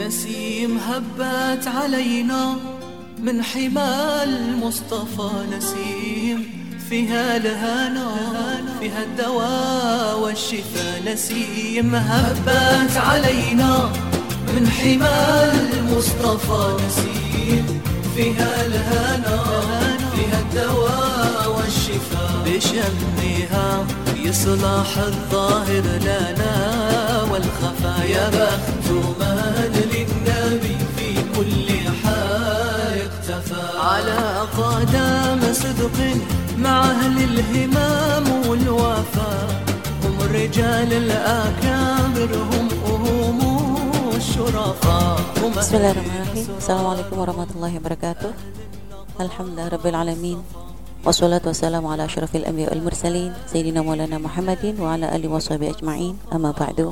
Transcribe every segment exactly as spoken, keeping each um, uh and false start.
نسيم هبت علينا من حمى المصطفى نسيم فيها الهنا فيها الدواء والشفاء نسيم هبت علينا من حمى المصطفى نسيم فيها الهنا فيها الدواء والشفاء بشمها يصلح الظاهر لنا والخفا يا بخت من للنبي في كل حال اقتفى على قدم صدق مع أهل الهمام والوفاء هم الرجال الأكابر هم هم الشرفاء. Bismillahirrahmanirrahim. Assalamualaikum warahmatullahi wabarakatuh. Alhamdulillah rabbil alamin. Wassalatu wassalamu ala asyrafil anbiya wal mursalin sayyidina maulana Muhammadin wa ala alihi washabihi ajma'in. Amma ba'du.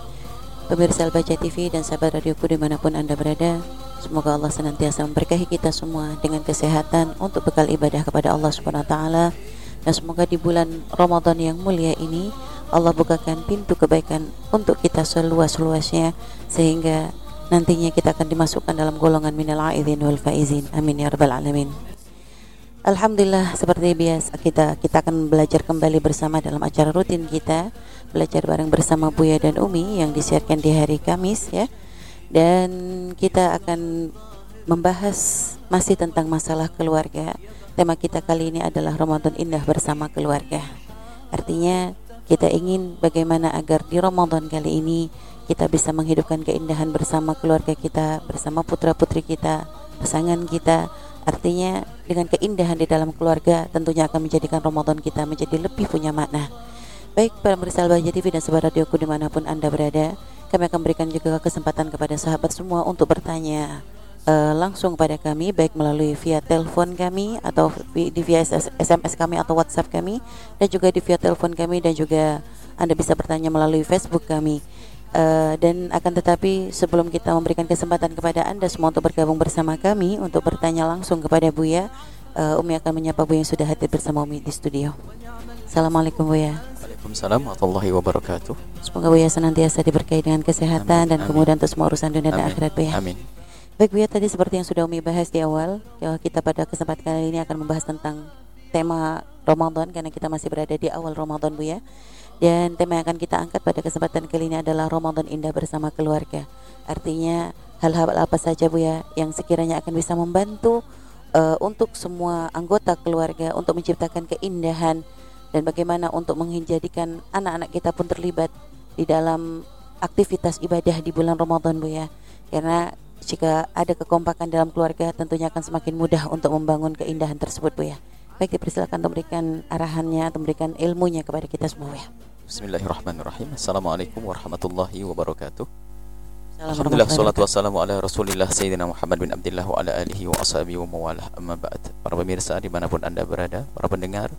Pemirsa Al-Baca T V dan sahabat radioku dimanapun Anda berada, semoga Allah senantiasa memberkahi kita semua dengan kesehatan untuk bekal ibadah kepada Allah Subhanahu wa taala, dan semoga di bulan Ramadan yang mulia ini Allah bukakan pintu kebaikan untuk kita seluas-luasnya, sehingga nantinya kita akan dimasukkan dalam golongan minal aidin wal faizin. Amin ya rabbal alamin. Alhamdulillah, seperti biasa kita kita akan belajar kembali bersama dalam acara rutin kita, belajar bareng bersama Buya dan Umi yang disiarkan di hari Kamis ya. Dan kita akan membahas masih tentang masalah keluarga. Tema kita kali ini adalah Ramadan indah bersama keluarga. Artinya kita ingin bagaimana agar di Ramadan kali ini kita bisa menghidupkan keindahan bersama keluarga kita, bersama putra-putri kita, pasangan kita. Artinya dengan keindahan di dalam keluarga tentunya akan menjadikan Ramadan kita menjadi lebih punya makna. Baik para pemirsa Al-Baca T V dan sahabat radioku dimanapun Anda berada, kami akan berikan juga kesempatan kepada sahabat semua untuk bertanya uh, langsung pada kami, baik melalui via telepon kami atau di via S M S kami atau WhatsApp kami, dan juga di via telepon kami, dan juga Anda bisa bertanya melalui Facebook kami. Uh, dan akan tetapi sebelum kita memberikan kesempatan kepada Anda semua untuk bergabung bersama kami untuk bertanya langsung kepada Buya, uh, Umi akan menyapa Buya yang sudah hadir bersama Umi di studio. Assalamualaikum Buya. Waalaikumsalam warahmatullahi wabarakatuh. Semoga Buya senantiasa diberkahi dengan kesehatan, amin, dan amin, kemudian untuk semua urusan dunia dan akhirat Buya. Amin. Baik Buya, tadi seperti yang sudah Umi bahas di awal, ya, kita pada kesempatan kali ini akan membahas tentang tema Ramadan karena kita masih berada di awal Ramadan Buya. Dan tema yang akan kita angkat pada kesempatan kali ini adalah Ramadan indah bersama keluarga. Artinya hal-hal apa saja Buya yang sekiranya akan bisa membantu uh, untuk semua anggota keluarga untuk menciptakan keindahan, dan bagaimana untuk menjadikan anak-anak kita pun terlibat di dalam aktivitas ibadah di bulan Ramadan Buya. Karena jika ada kekompakan dalam keluarga tentunya akan semakin mudah untuk membangun keindahan tersebut Buya. Baik, dipersilakan untuk memberikan arahannya atau memberikan ilmunya kepada kita semua Buya. Bismillahirrahmanirrahim. Assalamualaikum warahmatullahi wabarakatuh. Alhamdulillah, salatu wassalamu ala Rasulillah Sayyidina Muhammad bin Abdillah wa ala alihi wa ashabihi wa mawalah, amma ba'd. Para pemirsa dimanapun Anda berada, para pendengar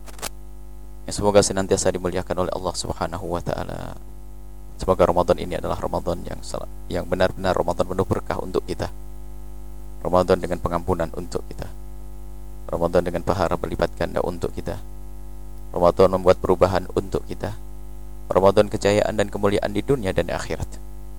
yang semoga senantiasa dimuliakan oleh Allah Subhanahu wa taala. Semoga Ramadan ini adalah Ramadan yang yang benar-benar Ramadan penuh berkah untuk kita. Ramadan dengan pengampunan untuk kita. Ramadan dengan pahala berlipat ganda untuk kita. Ramadan membuat perubahan untuk kita. Ramadan kejayaan dan kemuliaan di dunia dan akhirat.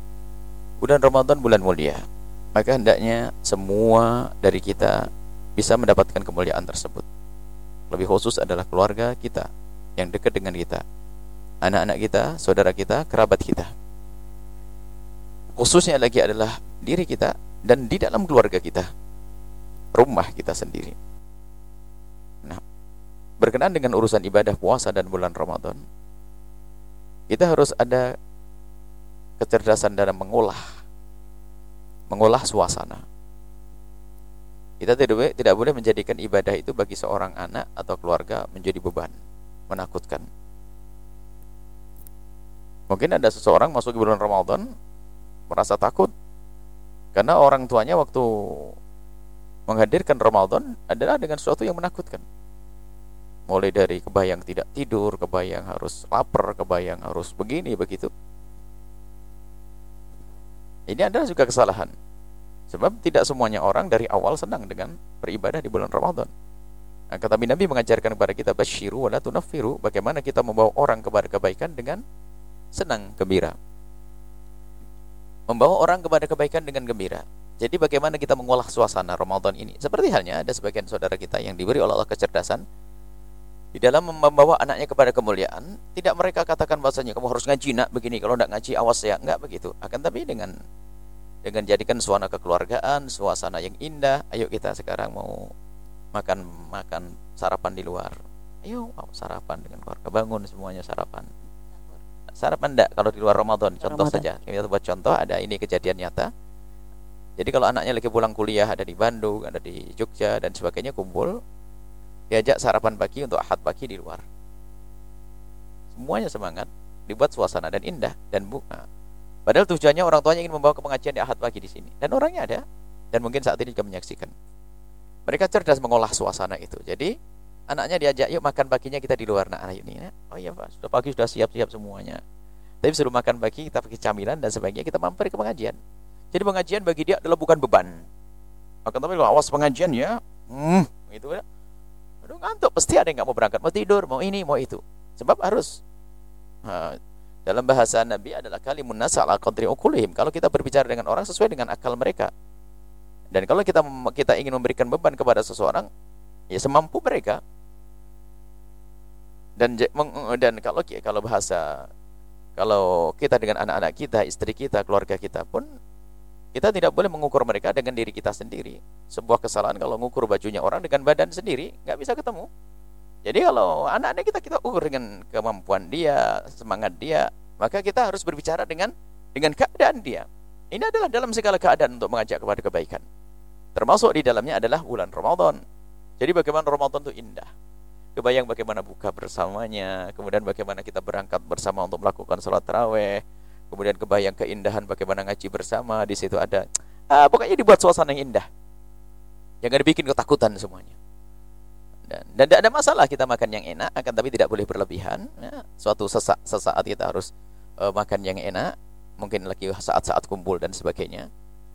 Bulan Ramadan bulan mulia, maka hendaknya semua dari kita bisa mendapatkan kemuliaan tersebut. Lebih khusus adalah keluarga kita yang dekat dengan kita, anak-anak kita, saudara kita, kerabat kita. Khususnya lagi adalah diri kita dan di dalam keluarga kita, rumah kita sendiri. Nah, berkenaan dengan urusan ibadah puasa dan bulan Ramadan, kita harus ada kecerdasan dalam mengolah mengolah suasana. Kita tidak, tidak boleh menjadikan ibadah itu bagi seorang anak atau keluarga menjadi beban, menakutkan. Mungkin ada seseorang masuk ke bulan Ramadan merasa takut karena orang tuanya waktu menghadirkan Ramadan adalah dengan sesuatu yang menakutkan. Mulai dari kebayang tidak tidur, kebayang harus lapar, kebayang harus begini, begitu. Ini adalah juga kesalahan. Sebab tidak semuanya orang dari awal senang dengan beribadah di bulan Ramadan. Nah, kata Nabi mengajarkan kepada kita, basyiru wa la tunaffiru, bagaimana kita membawa orang kepada kebaikan dengan senang, gembira. membawa orang kepada kebaikan dengan gembira. Jadi bagaimana kita mengolah suasana Ramadan ini? Seperti halnya ada sebagian saudara kita yang diberi oleh Allah kecerdasan di dalam membawa anaknya kepada kemuliaan. Tidak mereka katakan bahasanya kamu harus ngaji nak begini, kalau tidak ngaji awas ya, enggak begitu. Akan tapi dengan dengan jadikan suasana kekeluargaan, suasana yang indah. Ayo kita sekarang mau makan makan sarapan di luar. Ayo mau sarapan dengan keluarga, bangun semuanya sarapan. Sarapan enggak kalau di luar Ramadan, contoh Ramadan. saja. Kita buat contoh, ada ini kejadian nyata. Jadi kalau anaknya lagi pulang kuliah, ada di Bandung, ada di Jogja dan sebagainya, kumpul, diajak sarapan pagi untuk Ahad pagi di luar. Semuanya semangat, dibuat suasana dan indah dan bunga. Padahal tujuannya orang tuanya ingin membawa ke pengajian di Ahad pagi di sini. Dan orangnya ada, dan mungkin saat ini juga menyaksikan. Mereka cerdas mengolah suasana itu. Jadi anaknya diajak, yuk makan paginya kita di luar. Nah, anak ini, oh iya Pak, sudah pagi sudah siap-siap semuanya. Tapi sebelum makan pagi kita pakai camilan dan sebagainya, kita mampir ke pengajian. Jadi pengajian bagi dia adalah bukan beban. Akan tapi kalau awas pengajian ya, hmm, gitu ya. Aduh ngantuk, pasti ada yang nggak mau berangkat, mau tidur, mau ini, mau itu. Sebab harus. Nah, dalam bahasa Nabi adalah kalimun nas ala qadri uqulihim. Kalau kita berbicara dengan orang sesuai dengan akal mereka. Dan kalau kita kita ingin memberikan beban kepada seseorang, ya semampu mereka. Dan dan kalau kalau bahasa kalau kita dengan anak-anak kita, istri kita, keluarga kita pun, kita tidak boleh mengukur mereka dengan diri kita sendiri. Sebuah kesalahan kalau mengukur bajunya orang dengan badan sendiri, nggak bisa ketemu. Jadi kalau anak-anak kita kita ukur dengan kemampuan dia, semangat dia, maka kita harus berbicara dengan dengan keadaan dia. Ini adalah dalam segala keadaan untuk mengajak kepada kebaikan. Termasuk di dalamnya adalah bulan Ramadan. Jadi bagaimana Ramadan itu indah. Kebayang bagaimana buka bersamanya, kemudian bagaimana kita berangkat bersama untuk melakukan sholat taraweh, kemudian kebayang keindahan bagaimana ngaji bersama, di situ ada, ah, pokoknya dibuat suasana yang indah. Jangan dibikin ketakutan semuanya. Dan, dan tidak ada masalah kita makan yang enak, akan tapi tidak boleh berlebihan. Ya, suatu sesaat, sesaat kita harus uh, makan yang enak, mungkin lagi saat-saat kumpul dan sebagainya.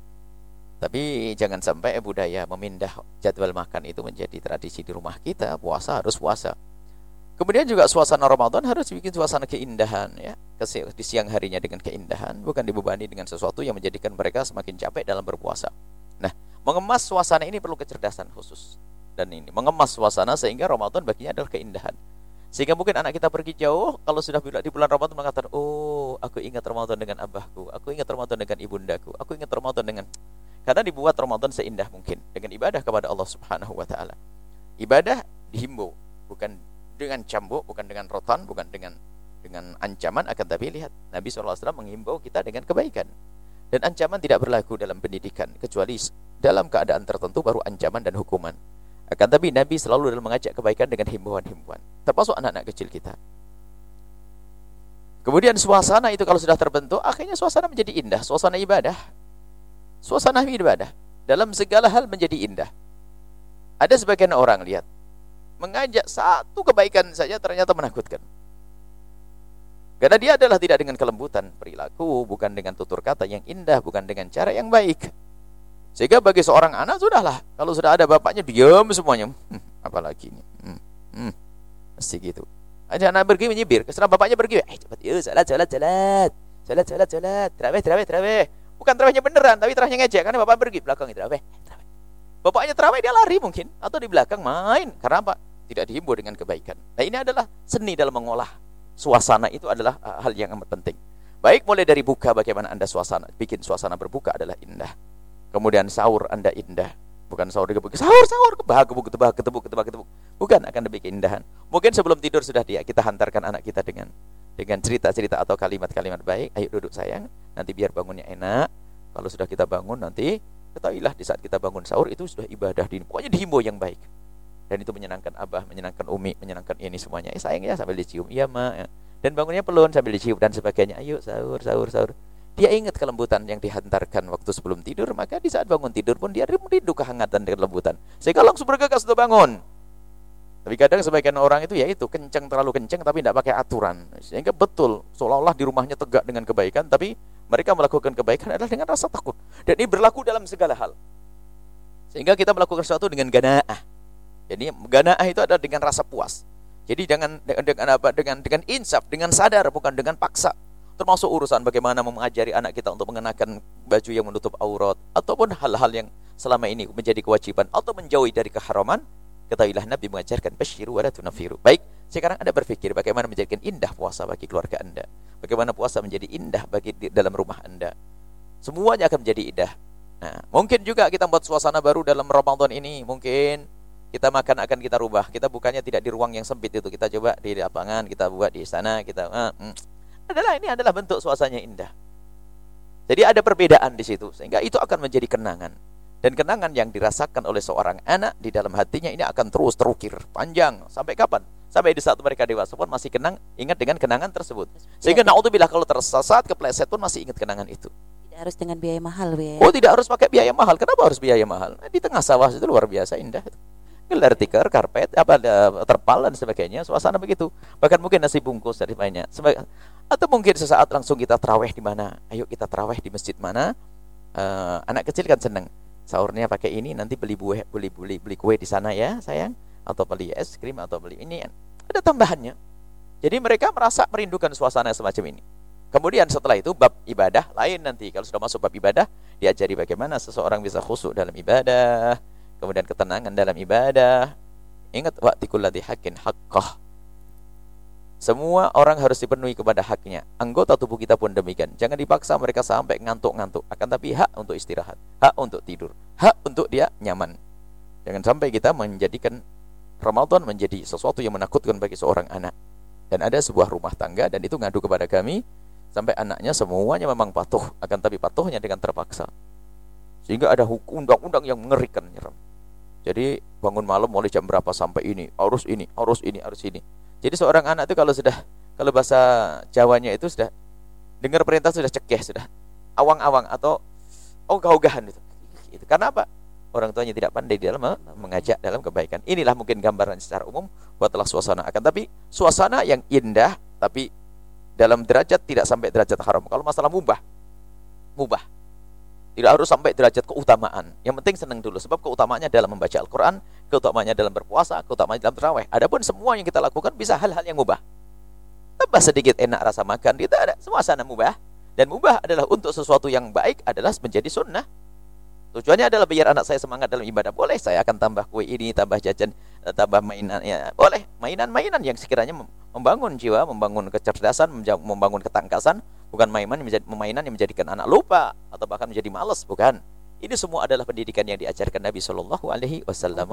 Tapi jangan sampai budaya memindah jadwal makan itu menjadi tradisi di rumah kita. Puasa harus puasa. Kemudian juga suasana Ramadan harus bikin suasana keindahan, ya, di siang harinya dengan keindahan, bukan dibebani dengan sesuatu yang menjadikan mereka semakin capek dalam berpuasa. Nah, mengemas suasana ini perlu kecerdasan khusus. Dan ini mengemas suasana sehingga Ramadan baginya adalah keindahan. Sehingga mungkin anak kita pergi jauh, kalau sudah di bulan Ramadan mengatakan, oh, aku ingat Ramadan dengan abahku, aku ingat Ramadan dengan ibundaku, aku ingat Ramadan dengan... Karena dibuat Ramadan seindah mungkin dengan ibadah kepada Allah Subhanahu wa taala. Ibadah dihimbau, bukan dengan cambuk, bukan dengan rotan, bukan dengan dengan ancaman, akan tapi lihat Nabi shallallahu alaihi wasallam menghimbau kita dengan kebaikan. Dan ancaman tidak berlaku dalam pendidikan kecuali dalam keadaan tertentu baru ancaman dan hukuman. Akan tapi Nabi selalu dalam mengajak kebaikan dengan himbauan-himbauan, termasuk anak-anak kecil kita. Kemudian suasana itu kalau sudah terbentuk, akhirnya suasana menjadi indah, suasana ibadah. Suasana ibadah dalam segala hal menjadi indah. Ada sebagian orang lihat mengajak satu kebaikan saja ternyata menakutkan. Karena dia adalah tidak dengan kelembutan perilaku, bukan dengan tutur kata yang indah, bukan dengan cara yang baik. Sehingga bagi seorang anak sudahlah, kalau sudah ada bapaknya diam semuanya. Hmm, apalagi ini. Hmm, hmm, mesti gitu. Ada anak pergi menyibir, setelah bapaknya pergi, eh cepat, yuk salat salat salat. Salat salat salat, tarawih tarawih tarawih. Bukan terawihnya beneran, tapi terawihnya ngejek. Karena bapak pergi belakang terawih. Bapaknya terawih, dia lari mungkin. Atau di belakang main. Karena apa? Tidak dihimbau dengan kebaikan. Nah, ini adalah seni dalam mengolah suasana. Itu adalah uh, hal yang amat penting. Baik mulai dari buka, bagaimana anda suasana, bikin suasana berbuka adalah indah. Kemudian sahur anda indah. Bukan sahur digebuk, sahur, sahur, kebahak, gebuk, ketebak, ketebuk, ketebak, ketebuk. Bukan, akan lebih keindahan. Mungkin sebelum tidur sudah dia, kita hantarkan anak kita dengan dengan cerita-cerita atau kalimat-kalimat baik. Ayo duduk sayang, nanti biar bangunnya enak. Kalau sudah kita bangun nanti, ketahuilah di saat kita bangun sahur itu sudah ibadah di, pokoknya dihimbau yang baik. Dan itu menyenangkan abah, menyenangkan umi, menyenangkan ini semuanya. Eh sayang ya, sambil dicium, iya ma. Ya. Dan bangunnya pelun sambil dicium dan sebagainya. Ayo sahur, sahur, sahur. Dia ingat kelembutan yang dihantarkan waktu sebelum tidur, maka di saat bangun tidur pun dia rindu kehangatan dan kelembutan. Sehingga langsung bergegas untuk bangun. Tapi kadang sebagian orang itu ya itu kencang, terlalu kencang tapi tidak pakai aturan. Sehingga betul seolah-olah di rumahnya tegak dengan kebaikan, tapi mereka melakukan kebaikan adalah dengan rasa takut. Dan ini berlaku dalam segala hal. Sehingga kita melakukan sesuatu dengan gana'ah. Jadi gana'ah itu adalah dengan rasa puas. Jadi dengan dengan apa? Dengan dengan insaf, dengan sadar, bukan dengan paksa. termasuk urusan bagaimana mengajari anak kita untuk mengenakan baju yang menutup aurat, ataupun hal-hal yang selama ini menjadi kewajiban atau menjauhi dari keharaman, ketahuilah Nabi mengajarkan basyiru wa la tunafiru. Baik, sekarang Anda berpikir bagaimana menjadikan indah puasa bagi keluarga Anda, bagaimana puasa menjadi indah bagi di dalam rumah Anda. Semuanya akan menjadi indah. Nah, mungkin juga kita buat suasana baru dalam Ramadan ini. Mungkin kita makan akan kita rubah. Kita bukannya tidak di ruang yang sempit itu. Kita coba di lapangan, kita buat di sana, kita uh, mm, adalah ini adalah bentuk suasananya indah. Jadi ada perbedaan di situ, sehingga itu akan menjadi kenangan. Dan kenangan yang dirasakan oleh seorang anak di dalam hatinya ini akan terus terukir panjang. Sampai kapan? Sampai di saat mereka dewasa pun masih kenang, ingat dengan kenangan tersebut. Sehingga naudzubillah kalau tersesat, kepleset pun masih ingat kenangan itu. Tidak harus dengan biaya mahal, Bu ya. Oh, tidak harus pakai biaya mahal. Kenapa harus biaya mahal? Di tengah sawah itu luar biasa indah. Gelar tikar, karpet, apa terpal dan sebagainya, suasana begitu. Bahkan mungkin nasi bungkus dari banyak. Atau mungkin sesaat langsung kita tarawih di mana? Ayo kita tarawih di masjid mana? Uh, anak kecil kan senang. Sahurnya pakai ini, nanti beli buah, beli beli beli kue di sana ya, sayang. Atau beli es krim atau beli ini. Ada tambahannya. Jadi mereka merasa merindukan suasana semacam ini. Kemudian setelah itu bab ibadah lain nanti. Kalau sudah masuk bab ibadah, diajari bagaimana seseorang bisa khusyuk dalam ibadah, kemudian ketenangan dalam ibadah. Ingat wa'tikul ladzi haqqin haqqah. Semua orang harus dipenuhi kepada haknya. Anggota tubuh kita pun demikian. Jangan dipaksa mereka sampai ngantuk-ngantuk. Akan tapi hak untuk istirahat, hak untuk tidur, hak untuk dia nyaman. Jangan sampai kita menjadikan Ramadan menjadi sesuatu yang menakutkan bagi seorang anak. Dan ada sebuah rumah tangga dan itu ngadu kepada kami, sampai anaknya semuanya memang patuh, akan tapi patuhnya dengan terpaksa. Sehingga ada hukum undang-undang yang mengerikan, nyeram. Jadi bangun malam mulai jam berapa sampai ini, harus ini, harus ini, harus ini. Jadi seorang anak itu kalau sudah, kalau bahasa Jawanya itu sudah dengar perintah sudah cekeh, sudah awang-awang atau ogah-ogahan itu. Itu karena apa? Orang tuanya tidak pandai di dalam mengajak dalam kebaikan. Inilah mungkin gambaran secara umum buatlah suasana. Akan tapi suasana yang indah, tapi dalam derajat tidak sampai derajat haram. Kalau masalah mubah, mubah tidak harus sampai derajat keutamaan. Yang penting senang dulu, sebab keutamaannya dalam membaca Al-Quran, keutamaannya dalam berpuasa, keutamaannya dalam tarawih. Adapun semua yang kita lakukan bisa hal-hal yang mubah. Tambah sedikit enak rasa makan, kita ada suasana mubah. Dan mubah adalah untuk sesuatu yang baik, adalah menjadi sunnah. Tujuannya adalah biar anak saya semangat dalam ibadah. Boleh saya akan tambah kue ini, tambah jajan, tambah mainan, ya boleh. Mainan-mainan yang sekiranya membangun jiwa, membangun kecerdasan, membangun ketangkasan. Bukan mainan yang, menjadi, mainan yang menjadikan anak lupa atau bahkan menjadi malas, bukan. Ini semua adalah pendidikan yang diajarkan Nabi Shallallahu Alaihi Wasallam.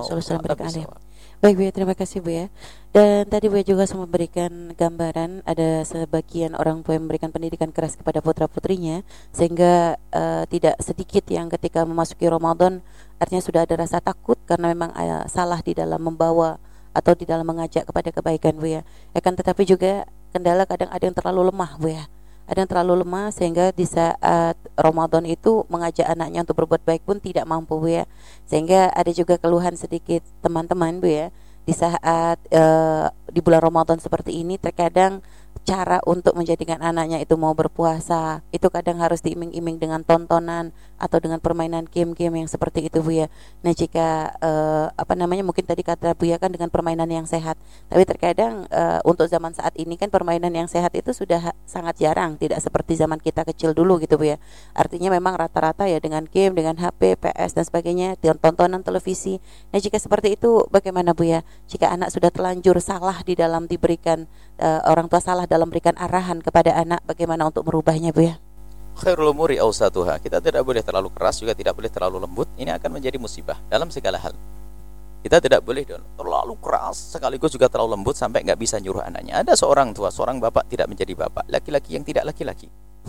Baik Bu ya, terima kasih Bu ya. Dan tadi Bu ya juga sempat memberikan gambaran ada sebagian orang tua yang memberikan pendidikan keras kepada putra putrinya, sehingga uh, tidak sedikit yang ketika memasuki Ramadan artinya sudah ada rasa takut karena memang uh, salah di dalam membawa atau di dalam mengajak kepada kebaikan Bu ya. Akan tetapi juga kendala kadang ada yang terlalu lemah Bu ya. Ada yang terlalu lemah sehingga di saat Ramadan itu mengajak anaknya untuk berbuat baik pun tidak mampu Bu ya. Sehingga ada juga keluhan sedikit teman-teman Bu ya. Di saat uh, di bulan Ramadan seperti ini terkadang cara untuk menjadikan anaknya itu mau berpuasa itu kadang harus diiming-iming dengan tontonan atau dengan permainan game-game yang seperti itu Bu ya. Nah jika uh, apa namanya mungkin tadi kata Bu ya kan dengan permainan yang sehat, tapi terkadang uh, untuk zaman saat ini kan permainan yang sehat itu sudah sangat jarang, tidak seperti zaman kita kecil dulu gitu Bu ya. Artinya memang rata-rata ya dengan game, dengan H P, P S dan sebagainya, dengan tontonan televisi. Nah jika seperti itu bagaimana Bu ya? Jika anak sudah terlanjur salah di dalam diberikan uh, orang tua salah dalam memberikan arahan kepada anak, bagaimana untuk merubahnya Bu ya? Khairul umuri awsatuha. Kita tidak boleh terlalu keras, juga tidak boleh terlalu lembut. Ini akan menjadi musibah dalam segala hal. Kita tidak boleh terlalu keras sekaligus juga terlalu lembut sampai nggak bisa nyuruh anaknya. Ada seorang tua, seorang bapak tidak menjadi bapak, laki-laki yang tidak laki-laki.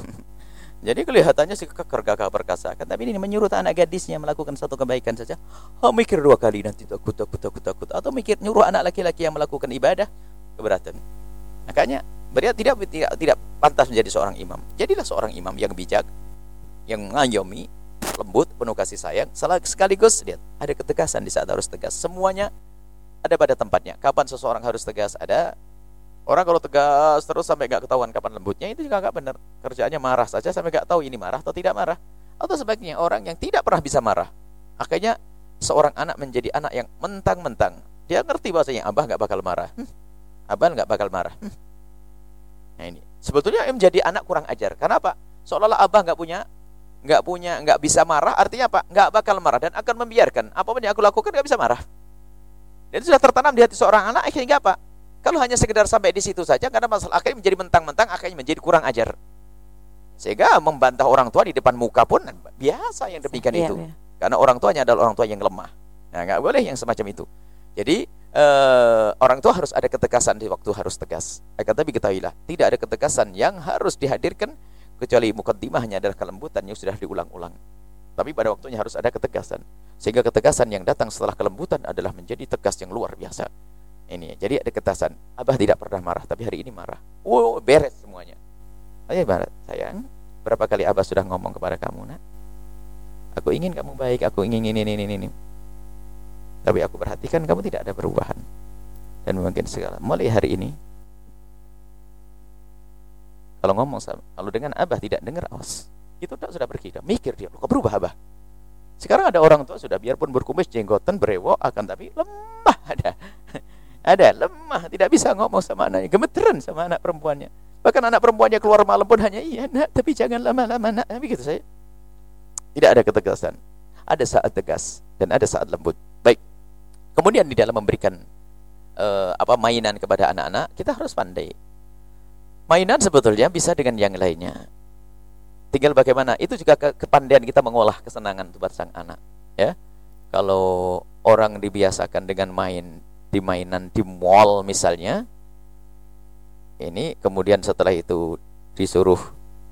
Jadi kelihatannya si keker gagah perkasa, kan tapi ini menyuruh anak gadisnya melakukan satu kebaikan saja. Oh, mikir dua kali nanti takut takut takut takut atau mikir nyuruh anak laki-laki yang melakukan ibadah keberatan. Makanya beliau tidak tidak tidak pantas menjadi seorang imam. Jadilah seorang imam yang bijak, yang mengayomi, lembut, penuh kasih sayang. Sekaligus lihat ada ketegasan di saat harus tegas. Semuanya ada pada tempatnya. Kapan seseorang harus tegas ada. Orang kalau tegas terus sampai nggak ketahuan kapan lembutnya itu juga nggak benar. Kerjaannya marah saja sampai nggak tahu ini marah atau tidak marah. Atau sebaliknya orang yang tidak pernah bisa marah. Akhirnya seorang anak menjadi anak yang mentang-mentang. Dia ngerti bahasanya abah nggak bakal marah. Hmm. Abah nggak bakal marah. Hmm. Nah ini Sebetulnya yang menjadi anak kurang ajar. Karena apa? Seolah-olah abah nggak punya, nggak punya, nggak bisa marah. Artinya apa? Nggak bakal marah dan akan membiarkan apapun yang aku lakukan nggak bisa marah. Dan sudah tertanam di hati seorang anak, akhirnya apa? Kalau hanya sekedar sampai di situ saja, karena masalah akhirnya menjadi mentang-mentang, akhirnya menjadi kurang ajar. Sehingga membantah orang tua di depan muka pun biasa yang demikian Iya, itu. iya. Karena orang tuanya adalah orang tua yang lemah. Nah, nggak boleh yang semacam itu. Jadi eh, orang tua harus ada ketegasan di waktu harus tegas. Akan tapi ketahuilah, tidak ada ketegasan yang harus dihadirkan kecuali mukaddimahnya adalah kelembutan yang sudah diulang-ulang. Tapi pada waktunya harus ada ketegasan. Sehingga ketegasan yang datang setelah kelembutan adalah menjadi tegas yang luar biasa. Ini, jadi ada ketegasan. Abah tidak pernah marah, tapi hari ini marah. Wow, beres semuanya. Ayo Barat, sayang, berapa kali Abah sudah ngomong kepada kamu, nak? Aku ingin kamu baik, aku ingin ini, ini, ini, ini. Tapi aku perhatikan kamu tidak ada perubahan. Dan mungkin segala, mulai hari ini, kalau ngomong sama, kalau dengan Abah tidak dengar, awas. Itu tak sudah pergi, dah mikir dia, kok berubah Abah? Sekarang ada orang tua sudah biarpun berkumis, jenggotan, berewok, akan tapi lemah ada. Ada, lemah, tidak bisa ngomong sama anaknya, gemeteran sama anak perempuannya. Bahkan anak perempuannya keluar malam pun hanya, iya nak, tapi jangan lama-lama nak. Begitu saya. Tidak ada ketegasan. Ada saat tegas dan ada saat lembut. Baik. Kemudian di dalam memberikan uh, apa mainan kepada anak-anak, kita harus pandai. Mainan sebetulnya bisa dengan yang lainnya. Tinggal bagaimana. Itu juga ke kepandaian kita mengolah kesenangan buat sang anak. Ya. Kalau orang dibiasakan dengan main di mainan di mall misalnya, ini kemudian setelah itu disuruh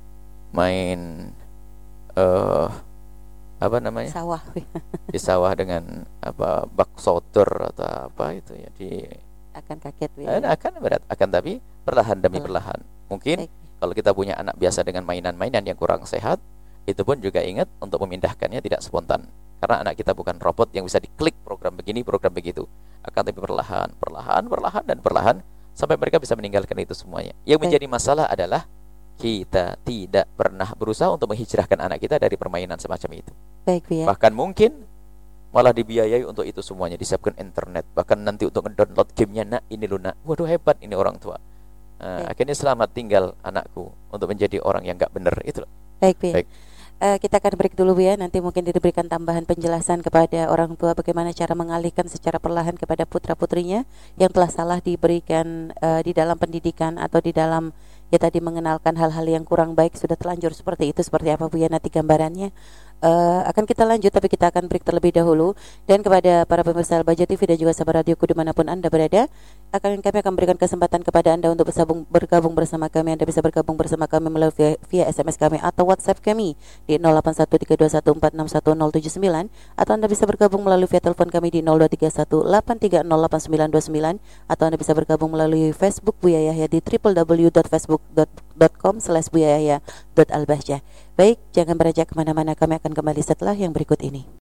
main uh, apa namanya sawah di sawah dengan apa bak sotor atau apa itu ya, di akan kaget ya. Akan berat, akan tapi perlahan demi perlahan. Mungkin Baik. kalau kita punya anak biasa dengan mainan-mainan yang kurang sehat, itu pun juga ingat untuk memindahkannya tidak spontan. Karena anak kita bukan robot yang bisa diklik program begini, program begitu. Akan tapi perlahan, perlahan, perlahan dan perlahan sampai mereka bisa meninggalkan itu semuanya. Yang menjadi masalah adalah kita tidak pernah berusaha untuk menghijrahkan anak kita dari permainan semacam itu. Baik, Bu ya. Bahkan mungkin malah dibiayai untuk itu semuanya, disiapkan internet, bahkan nanti untuk nge-download gamenya, nak ini lu nak. Waduh hebat ini orang tua. Nah, akhirnya selamat tinggal anakku untuk menjadi orang yang gak benar itu. Baik, Bu ya. Baik. Uh, kita akan break dulu, Bu ya. Nanti mungkin diberikan tambahan penjelasan kepada orang tua bagaimana cara mengalihkan secara perlahan kepada putra-putrinya yang telah salah diberikan uh, di dalam pendidikan atau di dalam ya tadi mengenalkan hal-hal yang kurang baik, sudah terlanjur seperti itu. Seperti apa, Bu ya, nanti gambarannya uh, akan kita lanjut, tapi kita akan break terlebih dahulu. Dan kepada para pemirsa Al-Bahjah T V dan juga sahabat radioku dimanapun Anda berada, akan kami akan berikan kesempatan kepada Anda untuk bersabung, bergabung bersama kami. Anda bisa bergabung bersama kami melalui via, via S M S kami atau WhatsApp kami di nol delapan satu tiga dua satu empat enam satu nol tujuh sembilan, atau Anda bisa bergabung melalui via telepon kami di nol dua tiga satu delapan tiga nol delapan sembilan dua sembilan, atau Anda bisa bergabung melalui Facebook Buya Yahya di w w w dot facebook dot com slash buya yahya dot al bahjah. Baik, jangan beranjak kemana-mana, kami akan kembali setelah yang berikut ini.